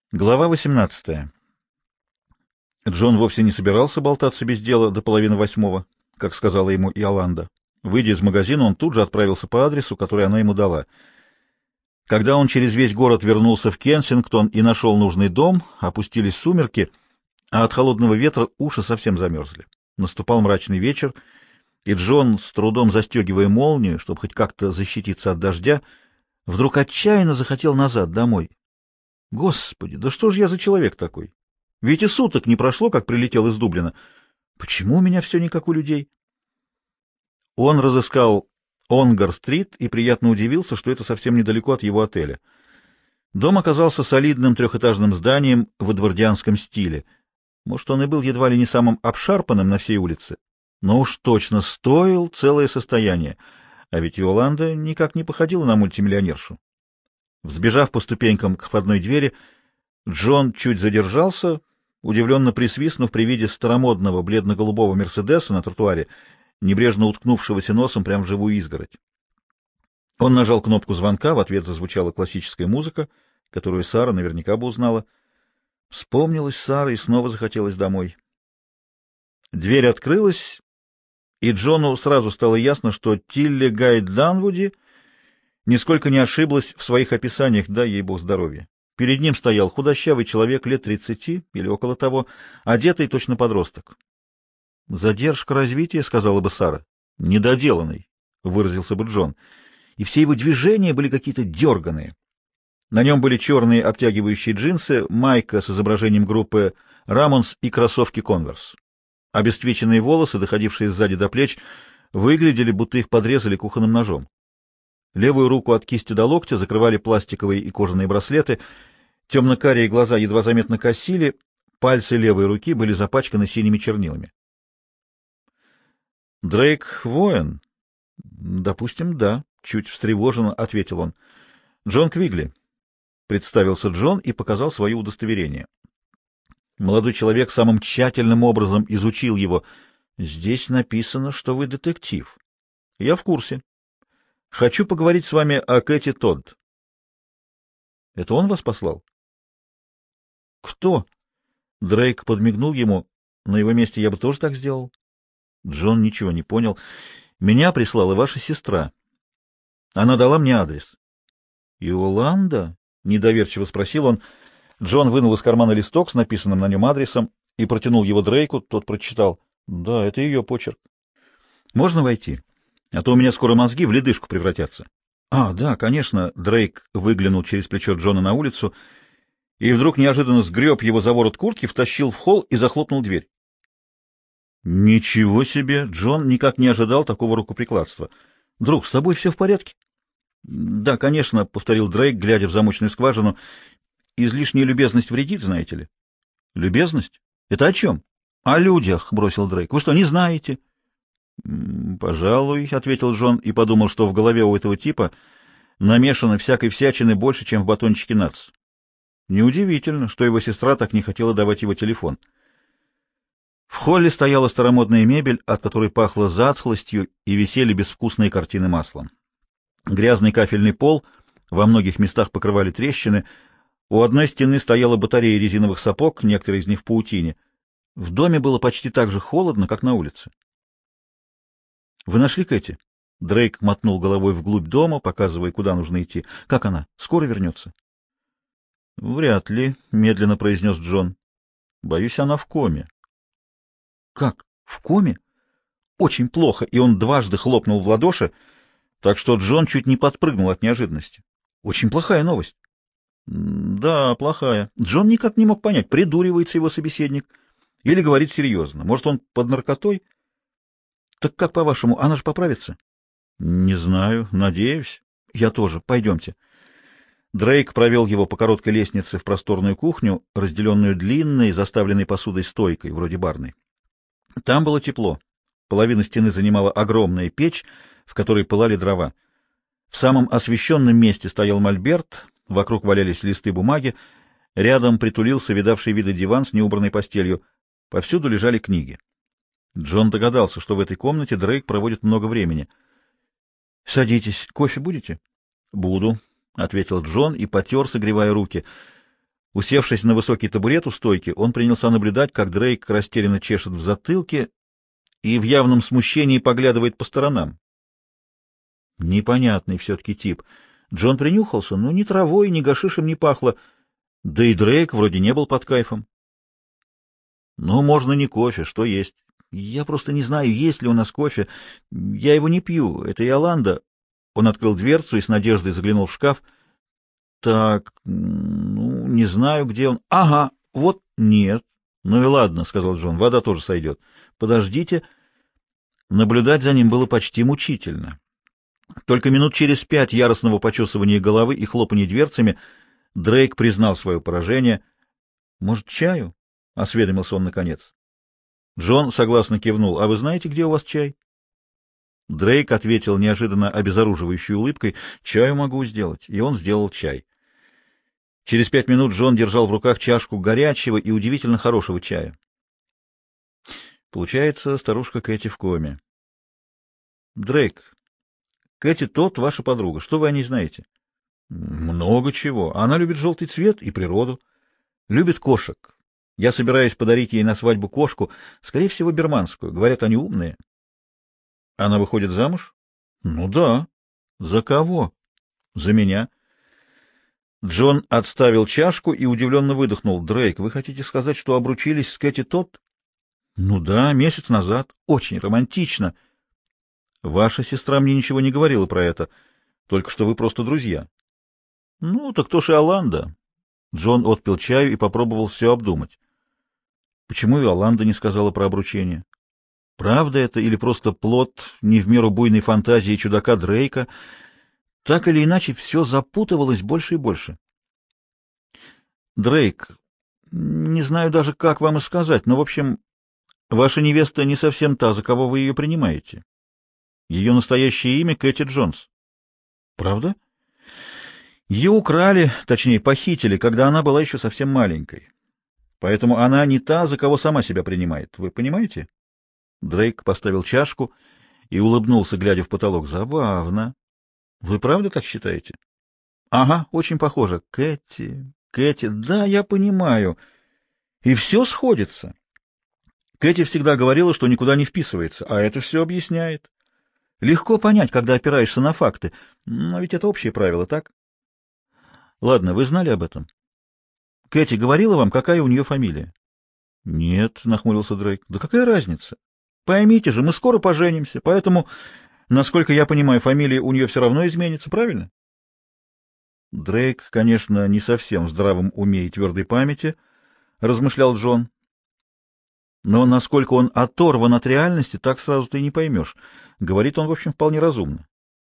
Глава 18. Джон вовсе не собирался болтаться без дела до половины восьмого, как сказала ему Иоланда. Выйдя из магазина, он тут же отправился по адресу, который она ему дала. Когда он через весь город вернулся в Кенсингтон и нашел нужный дом, опустились сумерки, а от холодного ветра уши совсем замерзли. Наступал мрачный вечер, и Джон, с трудом застегивая молнию, чтобы хоть как-то защититься от дождя, вдруг отчаянно захотел назад, домой. Господи, да что же я за человек такой? Ведь и суток не прошло, как прилетел из Дублина. Почему у меня все не как у людей? Он разыскал Онгар-стрит и приятно удивился, что это совсем недалеко от его отеля. Дом оказался солидным трехэтажным зданием в эдвардианском стиле. Может, он и был едва ли не самым обшарпанным на всей улице, но уж точно стоил целое состояние, а ведь Йоланда никак не походила на мультимиллионершу. Взбежав по ступенькам к входной двери, Джон чуть задержался, удивленно присвистнув при виде старомодного бледно-голубого «Мерседеса» на тротуаре, небрежно уткнувшегося носом прямо в живую изгородь. Он нажал кнопку звонка, в ответ зазвучала классическая музыка, которую Сара наверняка бы узнала. Вспомнилась Сара и снова захотелось домой. Дверь открылась, и Джону сразу стало ясно, что Тилли Гайд Данвуди нисколько не ошиблась в своих описаниях, дай ей бог здоровья. Перед ним стоял худощавый человек лет 30 или около того, одетый точно подросток. «Задержка развития», — сказала бы Сара. «Недоделанный», — выразился бы Джон. И все его движения были какие-то дерганые. На нем были черные обтягивающие джинсы, майка с изображением группы «Рамонс» и кроссовки «Конверс». Обесцвеченные волосы, доходившие сзади до плеч, выглядели, будто их подрезали кухонным ножом. Левую руку от кисти до локтя закрывали пластиковые и кожаные браслеты, темно-карие глаза едва заметно косили, пальцы левой руки были запачканы синими чернилами. «Дрейк воин?» «Допустим, да», — чуть встревоженно ответил он. «Джон Квигли», — представился Джон и показал свое удостоверение. Молодой человек самым тщательным образом изучил его. «Здесь написано, что вы детектив». «Я в курсе. Хочу поговорить с вами о Кэти Тодд». «Это он вас послал?» «Кто?» Дрейк подмигнул ему. «На его месте я бы тоже так сделал». Джон ничего не понял. «Меня прислала ваша сестра. Она дала мне адрес». «Иоланда?» — недоверчиво спросил он. Джон вынул из кармана листок с написанным на нем адресом и протянул его Дрейку. Тот прочитал. «Да, это ее почерк. Можно войти? А то у меня скоро мозги в ледышку превратятся». «А, да, конечно». Дрейк выглянул через плечо Джона на улицу и вдруг неожиданно сгреб его за ворот куртки, втащил в холл и захлопнул дверь. «Ничего себе!» Джон никак не ожидал такого рукоприкладства. «Друг, с тобой все в порядке?» «Да, конечно», — повторил Дрейк, глядя в замочную скважину. «Излишняя любезность вредит, знаете ли». «Любезность? Это о чем?» «О людях», — бросил Дрейк. «Вы что, не знаете?» «Пожалуй», — ответил Джон и подумал, что в голове у этого типа намешано всякой всячины больше, чем в батончике нац. Неудивительно, что его сестра так не хотела давать его телефон. В холле стояла старомодная мебель, от которой пахло затхлостью, и висели безвкусные картины маслом. Грязный кафельный пол во многих местах покрывали трещины. У одной стены стояла батарея резиновых сапог, некоторые из них в паутине. В доме было почти так же холодно, как на улице. «Вы нашли Кэти?» Дрейк мотнул головой вглубь дома, показывая, куда нужно идти. «Как она? Скоро вернется?» «Вряд ли», — медленно произнес Джон. «Боюсь, она в коме». «Как? В коме?» «Очень плохо», и он дважды хлопнул в ладоши, так что Джон чуть не подпрыгнул от неожиданности. «Очень плохая новость». «Да, плохая». Джон никак не мог понять, придуривается его собеседник или говорит серьезно. Может, он под наркотой? «Так как, по-вашему, она же поправится?» «Не знаю. Надеюсь». «Я тоже. Пойдемте». Дрейк провел его по короткой лестнице в просторную кухню, разделенную длинной, заставленной посудой стойкой, вроде барной. Там было тепло. Половину стены занимала огромная печь, в которой пылали дрова. В самом освещенном месте стоял мольберт, вокруг валялись листы бумаги, рядом притулился видавший виды диван с неубранной постелью. Повсюду лежали книги. Джон догадался, что в этой комнате Дрейк проводит много времени. — Садитесь. Кофе будете? — Буду, — ответил Джон и потер, согревая руки. Усевшись на высокий табурет у стойки, он принялся наблюдать, как Дрейк растерянно чешет в затылке и в явном смущении поглядывает по сторонам. Непонятный все-таки тип. Джон принюхался, но ни травой, ни гашишем не пахло, да и Дрейк вроде не был под кайфом. Ну, можно не кофе, что есть. Я просто не знаю, есть ли у нас кофе. Я его не пью, это Иоланда. Он открыл дверцу и с надеждой заглянул в шкаф. Так, ну, не знаю, где он. Ага, вот нет. Ну и ладно, — сказал Джон, — вода тоже сойдет. Подождите. Наблюдать за ним было почти мучительно. Только минут через 5 яростного почесывания головы и хлопания дверцами Дрейк признал свое поражение. «Может, чаю?» — осведомился он наконец. Джон согласно кивнул. «А вы знаете, где у вас чай?» Дрейк ответил неожиданно обезоруживающей улыбкой. «Чаю могу сделать». И он сделал чай. Через 5 минут Джон держал в руках чашку горячего и удивительно хорошего чая. Получается, старушка Кэти в коме. «Дрейк, Кэти Тот ваша подруга. Что вы о ней знаете?» «Много чего. Она любит желтый цвет и природу. Любит кошек. Я собираюсь подарить ей на свадьбу кошку, скорее всего, берманскую. Говорят, они умные». «Она выходит замуж?» «Ну да». «За кого?» «За меня». Джон отставил чашку и удивленно выдохнул. «Дрейк, вы хотите сказать, что обручились с Кэти Тот?» «Ну да, месяц назад. Очень романтично. Ваша сестра мне ничего не говорила про это, только что вы просто друзья». «Ну, так то же Иоланда». Джон отпил чаю и попробовал все обдумать. Почему Иоланда не сказала про обручение? Правда это или просто плод не в меру буйной фантазии чудака Дрейка? Так или иначе, все запутывалось больше и больше. Дрейк, не знаю даже, как вам и сказать, но, в общем, ваша невеста не совсем та, за кого вы ее принимаете. Ее настоящее имя — Кэти Джонс. Правда? Ее украли, точнее, похитили, когда она была еще совсем маленькой. Поэтому она не та, за кого сама себя принимает. Вы понимаете? Дрейк поставил чашку и улыбнулся, глядя в потолок. Забавно. Вы правда так считаете? Ага, очень похоже. Кэти, да, я понимаю. И все сходится. Кэти всегда говорила, что никуда не вписывается, а это все объясняет. Легко понять, когда опираешься на факты. Но ведь это общее правило, так? Ладно, вы знали об этом? Кэти говорила вам, какая у нее фамилия? Нет, нахмурился Дрейк. Да какая разница? Поймите же, мы скоро поженимся, поэтому, насколько я понимаю, фамилия у нее все равно изменится, правильно? Дрейк, конечно, не совсем в здравом уме и твердой памяти, размышлял Джон. Но насколько он оторван от реальности, так сразу ты и не поймешь. Говорит он, в общем, вполне разумно.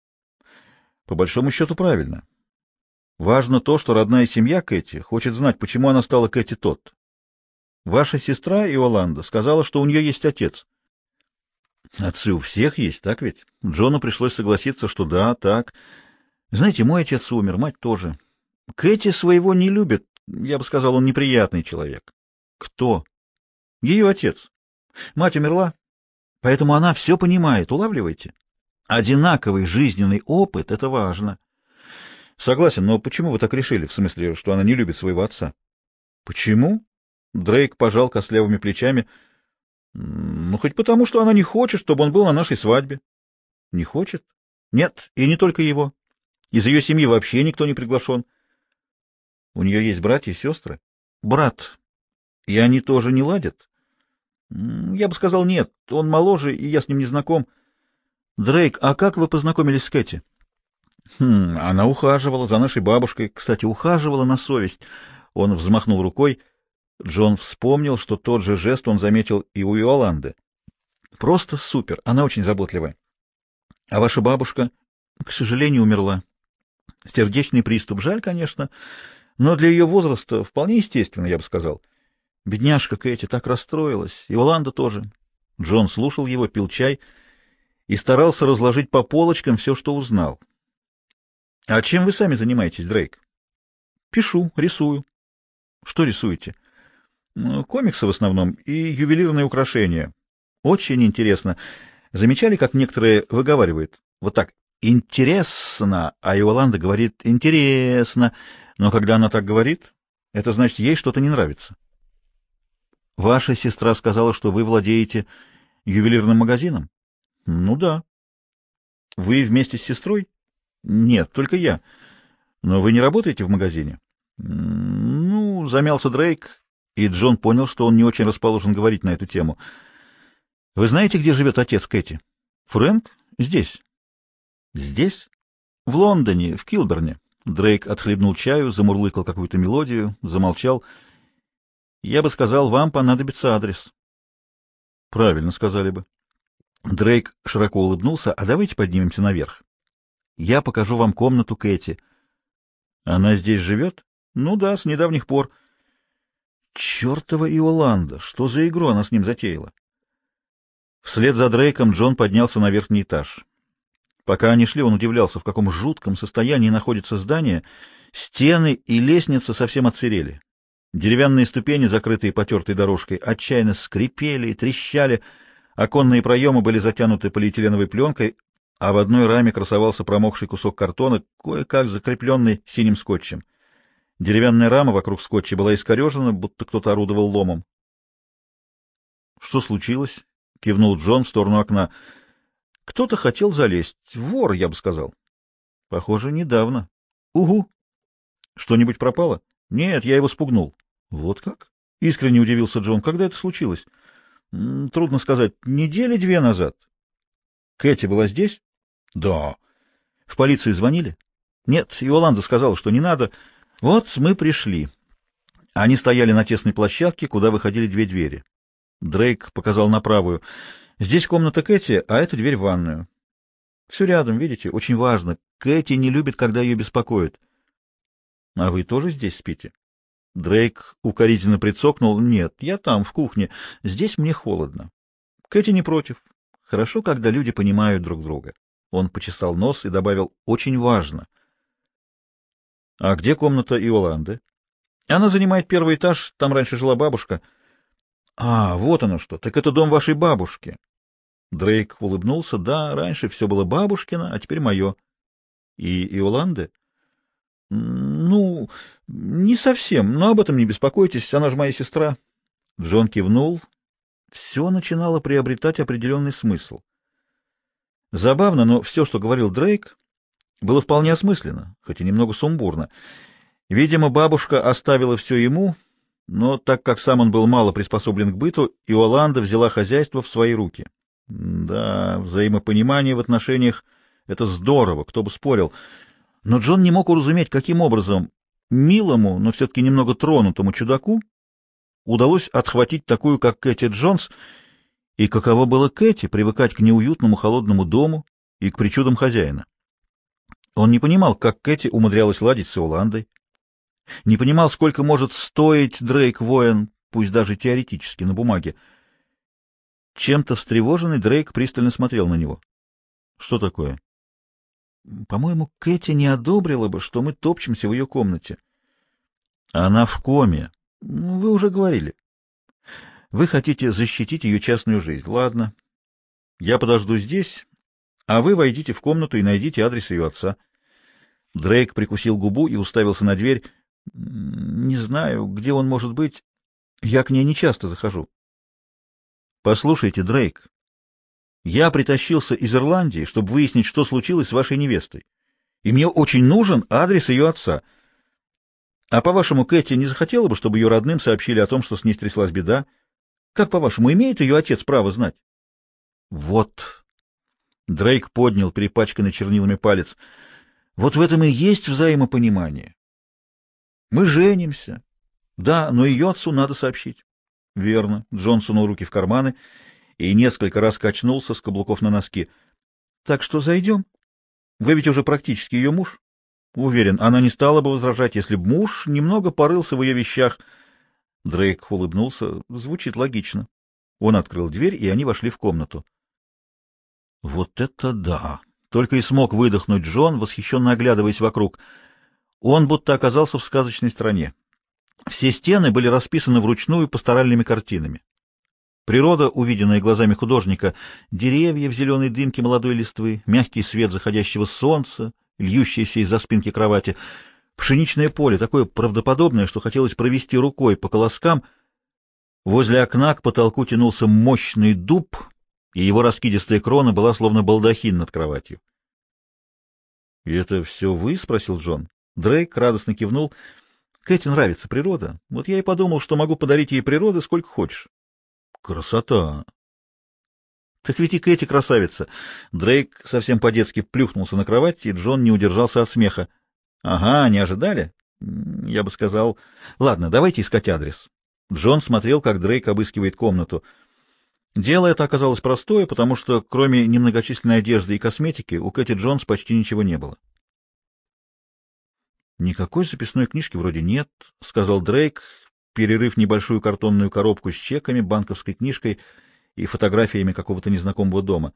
По большому счету, правильно. Важно то, что родная семья Кэти хочет знать, почему она стала Кэти Тот. Ваша сестра Иоланда сказала, что у нее есть отец. Отцы у всех есть, так ведь? Джону пришлось согласиться, что да, так. Знаете, мой отец умер, мать тоже. Кэти своего не любит, я бы сказал, он неприятный человек. Кто? Ее отец. Мать умерла, поэтому она все понимает, улавливаете? Одинаковый жизненный опыт — это важно. Согласен, но почему вы так решили? В смысле, что она не любит своего отца? Почему? Дрейк пожал костлявыми плечами. Ну, хоть потому, что она не хочет, чтобы он был на нашей свадьбе. Не хочет? Нет, и не только его. Из ее семьи вообще никто не приглашен. У нее есть братья и сестры? Брат. И они тоже не ладят? Я бы сказал, нет. Он моложе, и я с ним не знаком. Дрейк, а как вы познакомились с Кэти? Она ухаживала за нашей бабушкой. Кстати, ухаживала на совесть. Он взмахнул рукой. Джон вспомнил, что тот же жест он заметил и у Иоланды. Просто супер. Она очень заботливая. А ваша бабушка, к сожалению, умерла. Сердечный приступ. Жаль, конечно, но для ее возраста вполне естественно, я бы сказал. Бедняжка Кэти так расстроилась. Иоланда тоже. Джон слушал его, пил чай и старался разложить по полочкам все, что узнал. — А чем вы сами занимаетесь, Дрейк? — Пишу, рисую. — Что рисуете? — Комиксы в основном и ювелирные украшения. Очень интересно. Замечали, как некоторые выговаривают? Вот так. Интересно, а Иоланда говорит интересно. Но когда она так говорит, Это значит, ей что-то не нравится. Ваша сестра сказала, что вы владеете ювелирным магазином? Ну да. Вы вместе с сестрой? Нет, только я. Но вы не работаете в магазине? Ну, замялся Дрейк, и Джон понял, что он не очень расположен говорить на эту тему. Вы знаете, где живет отец Кэти? Фрэнк? Здесь. Здесь? В Лондоне, в Килберне. Дрейк отхлебнул чаю, замурлыкал какую-то мелодию, замолчал. Я бы сказал, вам понадобится адрес. Правильно сказали бы. Дрейк широко улыбнулся. А давайте поднимемся наверх. Я покажу вам комнату Кэти. Она здесь живет? Ну да, с недавних пор. Чертова Иоланда! Что за игру она с ним затеяла? Вслед за Дрейком Джон поднялся на верхний этаж. Пока они шли, он удивлялся, в каком жутком состоянии находится здание. Стены и лестница совсем отсырели. Деревянные ступени, закрытые потертой дорожкой, отчаянно скрипели и трещали. Оконные проемы были затянуты полиэтиленовой пленкой, а в одной раме красовался промокший кусок картона, кое-как закрепленный синим скотчем. Деревянная рама вокруг скотча была искорежена, будто кто-то орудовал ломом. — Что случилось? — кивнул Джон в сторону окна. — Кто-то хотел залезть. Вор, я бы сказал. — Похоже, недавно. — Угу. — Что-нибудь пропало? — Нет, я его спугнул. — Вот как? — искренне удивился Джон. — Когда это случилось? — Трудно сказать. Недели две назад. — Кэти была здесь? — Да. — В полицию звонили? — Нет, Иоланда сказала, что не надо. Вот мы пришли. Они стояли на тесной площадке, куда выходили две двери. Дрейк показал на правую. Здесь комната Кэти, а это дверь в ванную. Все рядом, видите? Очень важно. Кэти не любит, когда ее беспокоят. — А вы тоже здесь спите? Дрейк укоризненно прицокнул. — Нет, я там, в кухне. Здесь мне холодно. Кэти не против. Хорошо, когда люди понимают друг друга. Он почесал нос и добавил: — Очень важно. — А где комната Иоланды? — Она занимает первый этаж, там раньше жила бабушка. — А, вот оно что. Так это дом вашей бабушки. Дрейк улыбнулся. — Да, раньше все было бабушкино, а теперь мое. — И Иоланды? — Ну, не совсем, но об этом не беспокойтесь, она же моя сестра. Джон кивнул. Все начинало приобретать определенный смысл. Забавно, но все, что говорил Дрейк, было вполне осмысленно, хоть и немного сумбурно. Видимо, бабушка оставила все ему, но так как сам он был мало приспособлен к быту, Иоланда взяла хозяйство в свои руки. Да, взаимопонимание в отношениях — это здорово, кто бы спорил. Но Джон не мог уразуметь, каким образом милому, но все-таки немного тронутому чудаку удалось отхватить такую, как Кэти Джонс, и каково было Кэти привыкать к неуютному холодному дому и к причудам хозяина. Он не понимал, как Кэти умудрялась ладить с Иоландой, не понимал, сколько может стоить Дрейк-воин, пусть даже теоретически, на бумаге. Чем-то встревоженный, Дрейк пристально смотрел на него. — Что такое? — По-моему, Кэти не одобрила бы, что мы топчемся в ее комнате. — Она в коме. — Вы уже говорили. — Вы хотите защитить ее частную жизнь. Ладно. Я подожду здесь, а вы войдите в комнату и найдите адрес ее отца. Дрейк прикусил губу и уставился на дверь. — Не знаю, где он может быть. Я к ней не часто захожу. — Послушайте, Дрейк, я притащился из Ирландии, чтобы выяснить, что случилось с вашей невестой. И мне очень нужен адрес ее отца. А по-вашему, Кэти не захотела бы, чтобы ее родным сообщили о том, что с ней стряслась беда? Как по-вашему, имеет ее отец право знать? Вот. Дрейк поднял перепачканный чернилами палец. Вот в этом и есть взаимопонимание. Мы женимся. Да, но ее отцу надо сообщить. Верно. Джон сунул руки в карманы и несколько раз качнулся с каблуков на носки. Так что зайдем? Вы ведь уже практически ее муж. Уверен, она не стала бы возражать, если б муж немного порылся в ее вещах. Дрейк улыбнулся. Звучит логично. Он открыл дверь, и они вошли в комнату. Вот это да! Только и смог выдохнуть Джон, восхищенно оглядываясь вокруг. Он будто оказался в сказочной стране. Все стены были расписаны вручную пасторальными картинами. Природа, увиденная глазами художника, деревья в зеленой дымке молодой листвы, мягкий свет заходящего солнца, льющийся из-за спинки кровати — Пшеничное поле, такое правдоподобное, что хотелось провести рукой по колоскам. Возле окна к потолку тянулся мощный дуб, и его раскидистая крона была словно балдахин над кроватью. — И это все вы? — спросил Джон. Дрейк радостно кивнул. — Кэти нравится природа. Вот я и подумал, что могу подарить ей природы сколько хочешь. — Красота! — Так ведь и Кэти красавица. Дрейк совсем по-детски плюхнулся на кровать, и Джон не удержался от смеха. — Ага, не ожидали? Я бы сказал... Ладно, давайте искать адрес. Джон смотрел, как Дрейк обыскивает комнату. Дело это оказалось простое, потому что, кроме немногочисленной одежды и косметики, у Кэти Джонс почти ничего не было. «Никакой записной книжки вроде нет», — сказал Дрейк, перерыв небольшую картонную коробку с чеками, банковской книжкой и фотографиями какого-то незнакомого дома.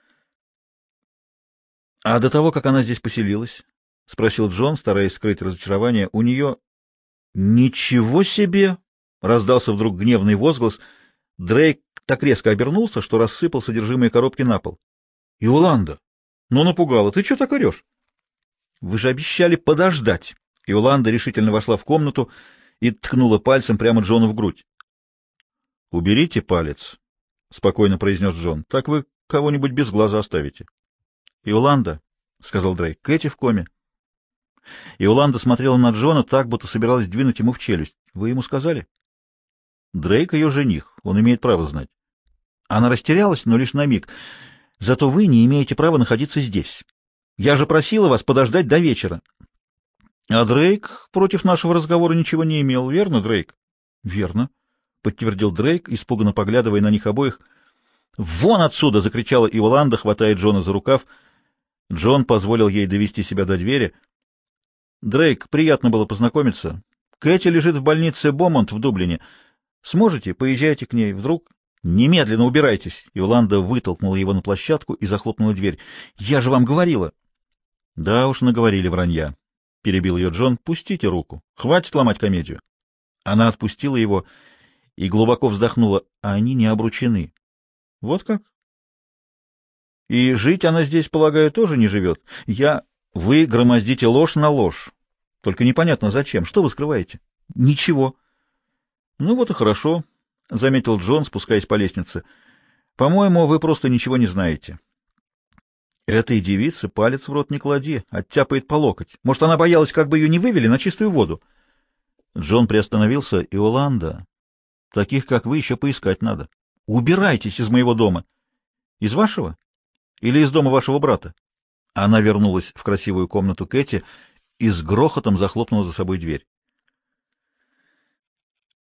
«А до того, как она здесь поселилась?» — спросил Джон, стараясь скрыть разочарование. «У нее...» «Ничего себе!» — раздался вдруг гневный возглас. Дрейк так резко обернулся, что рассыпал содержимое коробки на пол. «Иоланда! Ну, напугала! Ты что так орешь?» «Вы же обещали подождать!» Иоланда решительно вошла в комнату и ткнула пальцем прямо Джону в грудь. «Уберите палец», — спокойно произнес Джон. «Так вы кого-нибудь без глаза оставите». «Иоланда», — сказал Дрейк, — «Кэти в коме». Иоланда смотрела на Джона так, будто собиралась двинуть ему в челюсть. «Вы ему сказали?» «Дрейк ее жених. Он имеет право знать». Она растерялась, но лишь на миг. «Зато вы не имеете права находиться здесь. Я же просила вас подождать до вечера». «А Дрейк против нашего разговора ничего не имел, верно, Дрейк?» «Верно», — подтвердил Дрейк, испуганно поглядывая на них обоих. «Вон отсюда!» — закричала Иоланда, хватая Джона за рукав. Джон позволил ей довести себя до двери. «Дрейк, приятно было познакомиться. Кэти лежит в больнице Бомонт в Дублине. Сможете? Поезжайте к ней. Вдруг...» «Немедленно убирайтесь!» Иоланда вытолкнула его на площадку и захлопнула дверь. «Я же вам говорила!» «Да уж, наговорили вранья», — перебил ее Джон. «Пустите руку. Хватит ломать комедию». Она отпустила его и глубоко вздохнула. А они не обручены. «Вот как?» «И жить она здесь, полагаю, тоже не живет. Вы громоздите ложь на ложь. Только непонятно зачем. Что вы скрываете?» «Ничего». «Ну вот и хорошо», — заметил Джон, спускаясь по лестнице. «По-моему, вы просто ничего не знаете». Этой девице палец в рот не клади, оттяпает по локоть. Может, она боялась, как бы ее не вывели на чистую воду. Джон приостановился. «Иоланда, таких, как вы, еще поискать надо. Убирайтесь из моего дома». «Из вашего? Или из дома вашего брата?» Она вернулась в красивую комнату Кэти и с грохотом захлопнула за собой дверь.